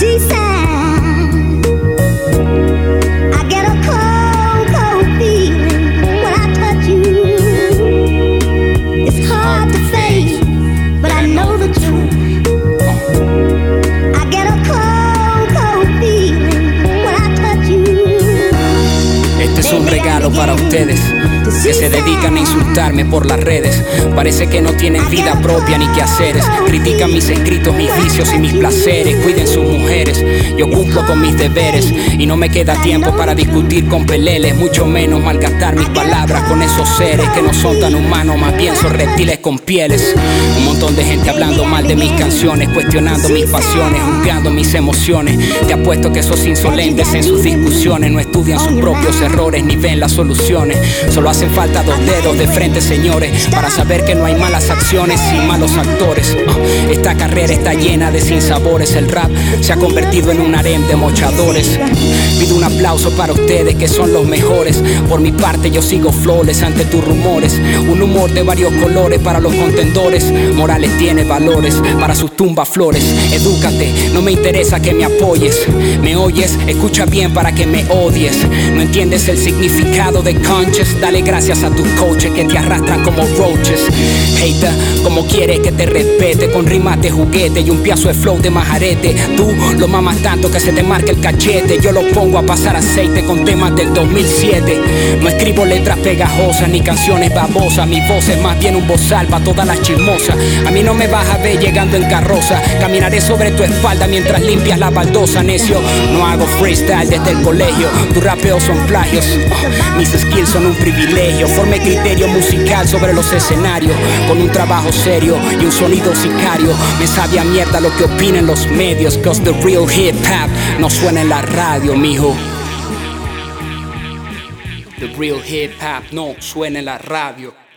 Para ustedes que se dedican a insultarme por las redes. Parece que no tienen vida propia ni quehaceres. Critican mis escritos, mis vicios y mis placeres. Cuiden sus mujeres, yo cumplo con mis deberes. Y no me queda tiempo para discutir con peleles, mucho menos malgastar mis palabras con esos seres que no son tan humanos, más bien son reptiles con pieles. Un montón de gente hablando mal de mis canciones, cuestionando mis pasiones, juzgando mis emociones. Te apuesto que esos insolentes en sus discusiones no estudian sus propios errores ni ven las soluciones. Solo hacen falta 2 dedos de frente, señores, para saber que no hay malas acciones y malos actores. Esta carrera está llena de sinsabores. El rap se ha convertido en un harem de mochadores. Pido un aplauso para ustedes que son los mejores. Por mi parte yo sigo flawless ante tus rumores. Un humor de varios colores para los contendores. Morales tiene valores para sus tumbas flores. Edúcate, no me interesa que me apoyes. ¿Me oyes? Escucha bien para que me odies. ¿No entiendes el significado de conscious? Dale gracias a tus coaches que te arrastran como roaches. Hater, como quieres que te respete, con rimas de juguete y un piazo de flow de majarete. Tú lo mamas tanto que se te marca el cachete. Yo lo pongo a pasar aceite con temas del 2007. No escribo letras pegajosas ni canciones babosas. Mi voz es más bien un bozal pa' todas las chismosas. A mí no me vas a ver llegando en carroza. Caminaré sobre tu espalda mientras limpias la baldosa, necio. No hago freestyle desde el colegio. Tus rapeos son plagios. Mis skills son un privilegio. Formé criterio musical sobre los escenarios, con un trabajo serio y un sonido sicario. Me sabe a mierda lo que opinen los medios, cause the real hip hop no suena en la radio, mijo. The real hip hop no suena en la radio.